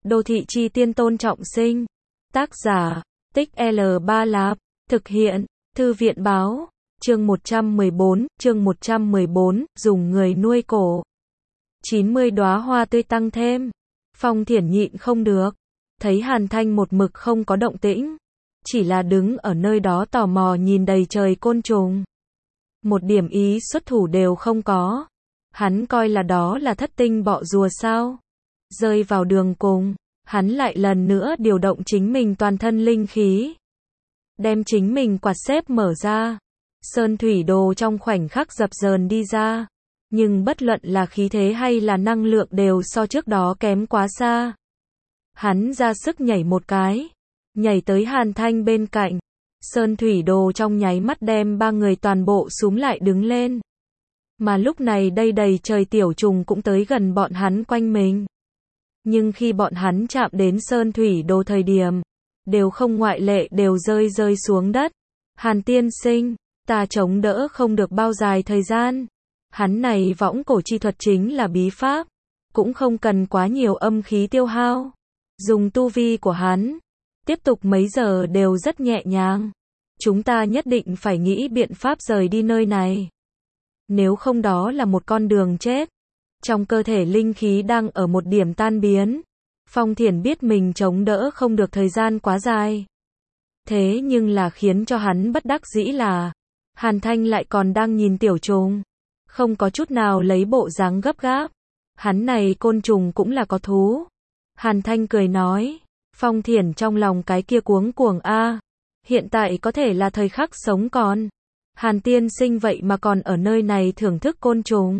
Đô thị chi tiên Tôn Trọng Sinh. Tác giả, Tích L3 Lạp. Thực hiện, Thư viện báo. Chương 114, dùng người nuôi cổ. 90 đóa hoa tươi tăng thêm. Phong Thiển nhịn không được. Thấy Hàn Thanh một mực không có động tĩnh. Chỉ là đứng ở nơi đó tò mò nhìn đầy trời côn trùng. Một điểm ý xuất thủ đều không có. Hắn coi là đó là thất tinh bọ rùa sao. Rơi vào đường cùng, hắn lại lần nữa điều động chính mình toàn thân linh khí. Đem chính mình quạt xếp mở ra. Sơn thủy đồ trong khoảnh khắc dập dờn đi ra. Nhưng bất luận là khí thế hay là năng lượng đều so trước đó kém quá xa. Hắn ra sức nhảy một cái. Nhảy tới Hàn Thanh bên cạnh. Sơn thủy đồ trong nháy mắt đem ba người toàn bộ súm lại đứng lên. Mà lúc này đây đầy trời tiểu trùng cũng tới gần bọn hắn quanh mình. Nhưng khi bọn hắn chạm đến Sơn thủy đồ thời điểm, đều không ngoại lệ đều rơi xuống đất. Hàn tiên sinh, ta chống đỡ không được bao dài thời gian. Hắn này võng cổ chi thuật chính là bí pháp, cũng không cần quá nhiều âm khí tiêu hao. Dùng tu vi của hắn, tiếp tục mấy giờ đều rất nhẹ nhàng. Chúng ta nhất định phải nghĩ biện pháp rời đi nơi này. Nếu không đó là một con đường chết. Trong cơ thể linh khí đang ở một điểm tan biến. Phong Thiển biết mình chống đỡ không được thời gian quá dài. Thế nhưng là khiến cho hắn bất đắc dĩ là Hàn Thanh lại còn đang nhìn tiểu trùng. Không có chút nào lấy bộ dáng gấp gáp. Hắn này côn trùng cũng là có thú. Hàn Thanh cười nói. Phong Thiển trong lòng cái kia cuống cuồng a. Hiện tại có thể là thời khắc sống còn. Hàn tiên sinh vậy mà còn ở nơi này thưởng thức côn trùng.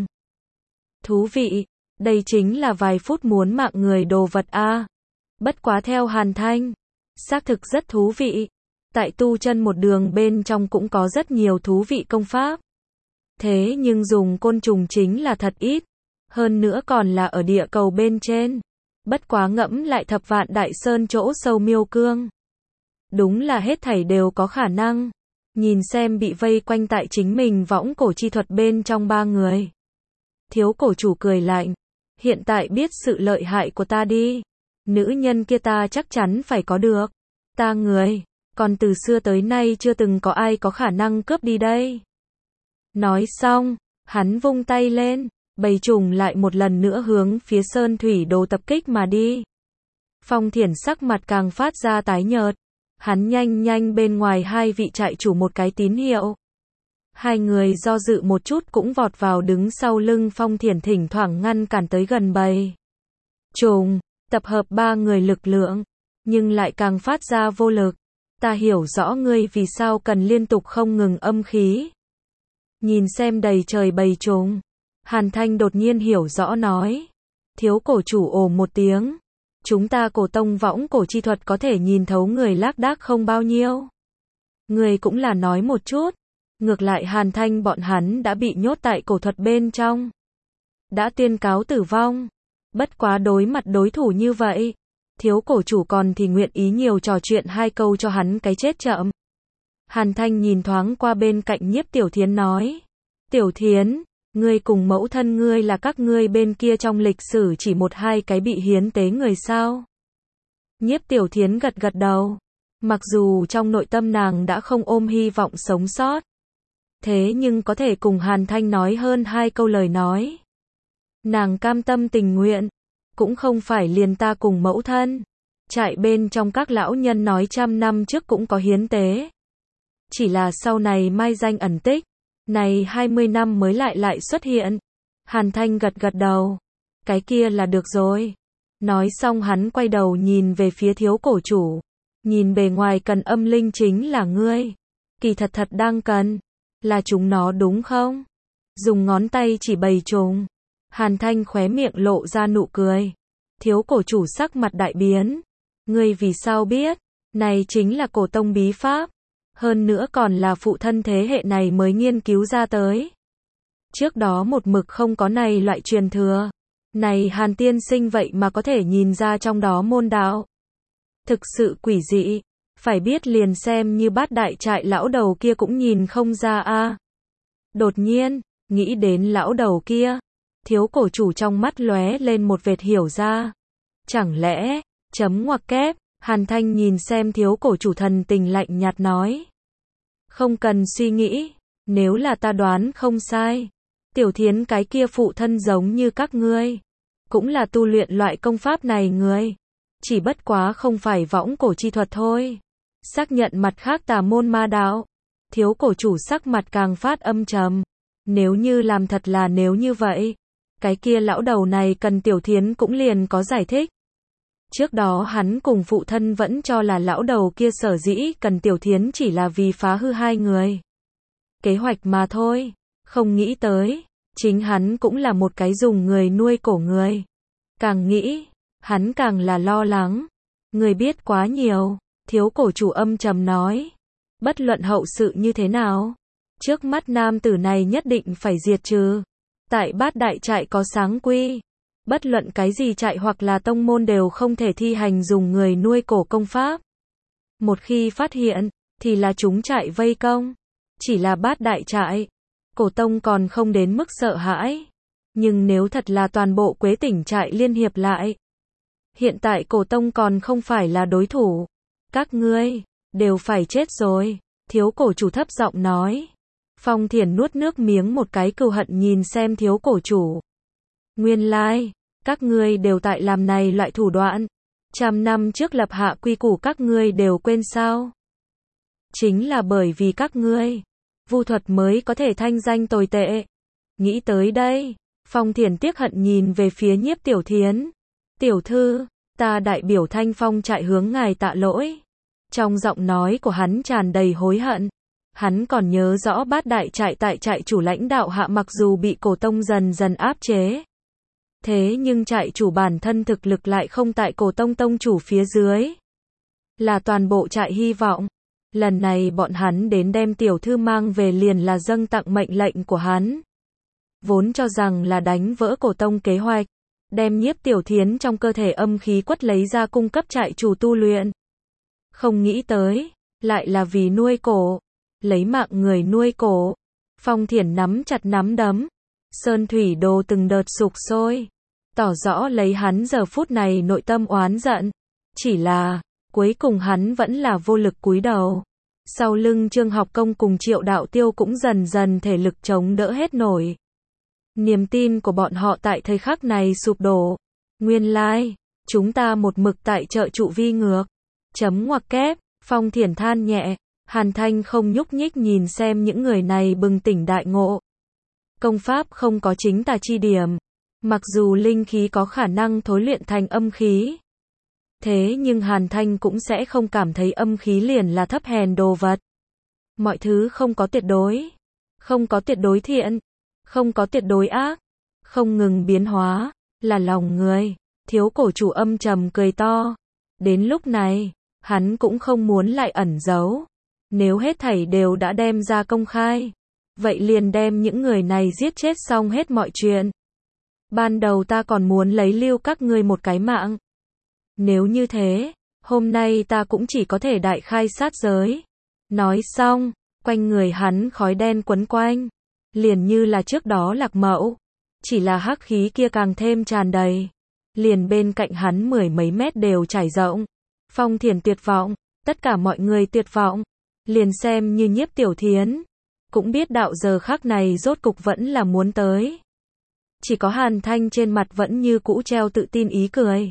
Thú vị, đây chính là vài phút muốn mạng người đồ vật a. Bất quá theo Hàn Thanh, xác thực rất thú vị. Tại tu chân một đường bên trong cũng có rất nhiều thú vị công pháp. Thế nhưng dùng côn trùng chính là thật ít. Hơn nữa còn là ở địa cầu bên trên. Bất quá ngẫm lại thập vạn đại sơn chỗ sâu miêu cương. Đúng là hết thảy đều có khả năng. Nhìn xem bị vây quanh tại chính mình võng cổ chi thuật bên trong ba người. Thiếu cổ chủ cười lạnh. Hiện tại biết sự lợi hại của ta đi. Nữ nhân kia ta chắc chắn phải có được. Ta người, còn từ xưa tới nay chưa từng có ai có khả năng cướp đi đây. Nói xong, hắn vung tay lên. Bầy trùng lại một lần nữa hướng phía Sơn thủy đồ tập kích mà đi. Phong Thiển sắc mặt càng phát ra tái nhợt. Hắn nhanh bên ngoài hai vị trại chủ một cái tín hiệu. Hai người do dự một chút cũng vọt vào đứng sau lưng Phong Thiển thỉnh thoảng ngăn cản tới gần bầy trùng, tập hợp ba người lực lượng, nhưng lại càng phát ra vô lực. Ta hiểu rõ ngươi vì sao cần liên tục không ngừng âm khí. Nhìn xem đầy trời bầy trùng, Hàn Thanh đột nhiên hiểu rõ nói. Thiếu cổ chủ ồ một tiếng. Chúng ta cổ tông võng cổ chi thuật có thể nhìn thấu người lác đác không bao nhiêu. Người cũng là nói một chút. Ngược lại Hàn Thanh bọn hắn đã bị nhốt tại cổ thuật bên trong. Đã tuyên cáo tử vong. Bất quá đối mặt đối thủ như vậy. Thiếu cổ chủ còn thì nguyện ý nhiều trò chuyện hai câu cho hắn cái chết chậm. Hàn Thanh nhìn thoáng qua bên cạnh Nhiếp Tiểu Thiến nói. Tiểu Thiến, ngươi cùng mẫu thân ngươi là các ngươi bên kia trong lịch sử chỉ một hai cái bị hiến tế người sao? Nhiếp Tiểu Thiến gật đầu. Mặc dù trong nội tâm nàng đã không ôm hy vọng sống sót. Thế nhưng có thể cùng Hàn Thanh nói hơn hai câu lời nói. Nàng cam tâm tình nguyện. Cũng không phải liền ta cùng mẫu thân. Trại bên trong các lão nhân nói 100 năm trước cũng có hiến tế. Chỉ là sau này mai danh ẩn tích. Này 20 năm mới lại xuất hiện. Hàn Thanh gật đầu. Cái kia là được rồi. Nói xong hắn quay đầu nhìn về phía thiếu cổ chủ. Nhìn bề ngoài cần âm linh chính là ngươi. Kỳ thật đang cần. Là chúng nó đúng không? Dùng ngón tay chỉ bầy trùng. Hàn Thanh khóe miệng lộ ra nụ cười. Thiếu cổ chủ sắc mặt đại biến. Ngươi vì sao biết? Này chính là cổ tông bí pháp. Hơn nữa còn là phụ thân thế hệ này mới nghiên cứu ra tới. Trước đó một mực không có này loại truyền thừa. Này Hàn tiên sinh vậy mà có thể nhìn ra trong đó môn đạo. Thực sự quỷ dị. Phải biết liền xem như Bát đại trại lão đầu kia cũng nhìn không ra a. Đột nhiên, nghĩ đến lão đầu kia. Thiếu cổ chủ trong mắt lóe lên một vệt hiểu ra. Chẳng lẽ, Chấm ngoặc kép, Hàn Thanh nhìn xem thiếu cổ chủ thần tình lạnh nhạt nói. Không cần suy nghĩ, nếu là ta đoán không sai. Tiểu Thiến cái kia phụ thân giống như các ngươi. Cũng là tu luyện loại công pháp này người. Chỉ bất quá không phải võng cổ chi thuật thôi. Xác nhận mặt khác tà môn ma đạo. Thiếu cổ chủ sắc mặt càng phát âm trầm. Nếu như làm thật là nếu như vậy. Cái kia lão đầu này cần Tiểu Thiến cũng liền có giải thích. Trước đó hắn cùng phụ thân vẫn cho là lão đầu kia sở dĩ cần Tiểu Thiến chỉ là vì phá hư hai người. Kế hoạch mà thôi. Không nghĩ tới. Chính hắn cũng là một cái dùng người nuôi cổ người. Càng nghĩ, hắn càng là lo lắng. Người biết quá nhiều. Thiếu cổ chủ âm trầm nói. Bất luận hậu sự như thế nào. Trước mắt nam tử này nhất định phải diệt trừ. Tại Bát Đại trại có sáng quy. Bất luận cái gì trại hoặc là tông môn đều không thể thi hành dùng người nuôi cổ công pháp. Một khi phát hiện, thì là chúng trại vây công. Chỉ là Bát Đại trại. Cổ tông còn không đến mức sợ hãi. Nhưng nếu thật là toàn bộ Quế Tỉnh trại liên hiệp lại. Hiện tại cổ tông còn không phải là đối thủ. Các ngươi, đều phải chết rồi. Thiếu cổ chủ thấp giọng nói. Phong Thiển nuốt nước miếng một cái cừu hận nhìn xem thiếu cổ chủ. Nguyên lai, các ngươi đều tại làm này loại thủ đoạn. 100 năm trước lập hạ quy củ các ngươi đều quên sao? Chính là bởi vì các ngươi, vu thuật mới có thể thanh danh tồi tệ. Nghĩ tới đây, Phong Thiển tiếc hận nhìn về phía Nhiếp Tiểu Thiến. Tiểu thư, ta đại biểu Thanh Phong trại hướng ngài tạ lỗi. Trong giọng nói của hắn tràn đầy hối hận. Hắn còn nhớ rõ Bát Đại trại tại trại chủ lãnh đạo hạ mặc dù bị cổ tông dần dần áp chế. Thế nhưng trại chủ bản thân thực lực lại không tại cổ tông tông chủ phía dưới. Là toàn bộ trại hy vọng. Lần này bọn hắn đến đem tiểu thư mang về liền là dâng tặng mệnh lệnh của hắn. Vốn cho rằng là đánh vỡ cổ tông kế hoạch. Đem Nhiếp Tiểu Thiến trong cơ thể âm khí quất lấy ra cung cấp trại chủ tu luyện. Không nghĩ tới, lại là vì nuôi cổ. Lấy mạng người nuôi cổ. Phong Thiển nắm chặt nắm đấm. Sơn thủy đồ từng đợt sục sôi. Tỏ rõ lấy hắn giờ phút này nội tâm oán giận. Chỉ là, cuối cùng hắn vẫn là vô lực cúi đầu. Sau lưng Trương Học Công cùng Triệu Đạo Tiêu cũng dần dần thể lực chống đỡ hết nổi. Niềm tin của bọn họ tại thời khắc này sụp đổ. Nguyên lai, chúng ta một mực tại trợ trụ vi ngược. Chấm ngoặc kép, Phong Thiển than nhẹ. Hàn Thanh không nhúc nhích nhìn xem những người này bừng tỉnh đại ngộ. Công pháp không có chính tà chi điểm. Mặc dù linh khí có khả năng thối luyện thành âm khí. Thế nhưng Hàn Thanh cũng sẽ không cảm thấy âm khí liền là thấp hèn đồ vật. Mọi thứ không có tuyệt đối. Không có tuyệt đối thiện. Không có tuyệt đối ác. Không ngừng biến hóa. Là lòng người. Thiếu cổ chủ âm trầm cười to. Đến lúc này, hắn cũng không muốn lại ẩn giấu. Nếu hết thảy đều đã đem ra công khai. Vậy liền đem những người này giết chết xong hết mọi chuyện. Ban đầu ta còn muốn lấy lưu các ngươi một cái mạng. Nếu như thế, hôm nay ta cũng chỉ có thể đại khai sát giới. Nói xong, quanh người hắn khói đen quấn quanh. Liền như là trước đó Lạc Mẫu. Chỉ là hắc khí kia càng thêm tràn đầy. Liền bên cạnh hắn 10 mấy mét đều trải rộng. Phong Thiển tuyệt vọng, tất cả mọi người tuyệt vọng. Liền xem như Nhiếp Tiểu Thiến. Cũng biết đạo giờ khắc này rốt cục vẫn là muốn tới. Chỉ có Hàn Thanh trên mặt vẫn như cũ treo tự tin ý cười.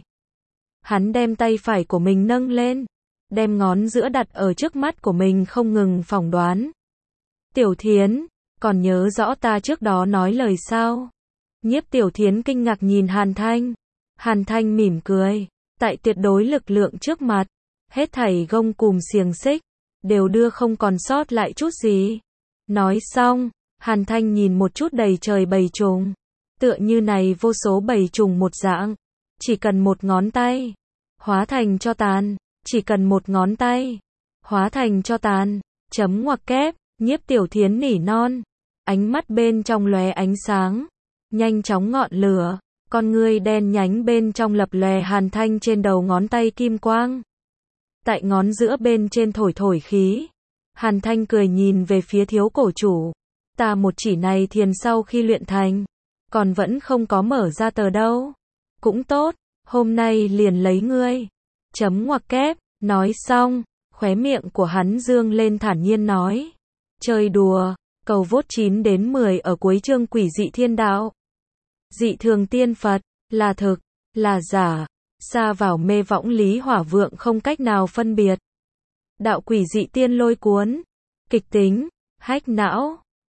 Hắn đem tay phải của mình nâng lên. Đem ngón giữa đặt ở trước mắt của mình không ngừng phỏng đoán. Tiểu Thiến, còn nhớ rõ ta trước đó nói lời sao? Nhiếp Tiểu Thiến kinh ngạc nhìn Hàn Thanh. Hàn Thanh mỉm cười. Tại tuyệt đối lực lượng trước mặt. Hết thảy gông cùm xiềng xích. Đều đưa không còn sót lại chút gì. Nói xong, Hàn Thanh nhìn một chút đầy trời bầy trùng. Tựa như này vô số bầy trùng một dạng. Chỉ cần một ngón tay. Hóa thành cho tàn. Chỉ cần một ngón tay. Hóa thành cho tàn. Chấm ngoặc kép. Nhiếp Tiểu Thiến nỉ non. Ánh mắt bên trong lóe ánh sáng. Nhanh chóng ngọn lửa. Con ngươi đen nhánh bên trong lập lòe Hàn Thanh trên đầu ngón tay kim quang. Tại ngón giữa bên trên thổi thổi khí. Hàn Thanh cười nhìn về phía thiếu cổ chủ. Ta một chỉ này thiền sau khi luyện thành. Còn vẫn không có mở ra tờ đâu. Cũng tốt, hôm nay liền lấy ngươi. Chấm ngoặc kép, nói xong, khóe miệng của hắn dương lên thản nhiên nói. Chơi đùa, cầu vote 9 đến 10 ở cuối chương Quỷ dị thiên đạo. Dị thường tiên Phật, là thực, là giả, sa vào mê võng lý hỏa vượng không cách nào phân biệt. Đạo quỷ dị tiên lôi cuốn, kịch tính, hách não.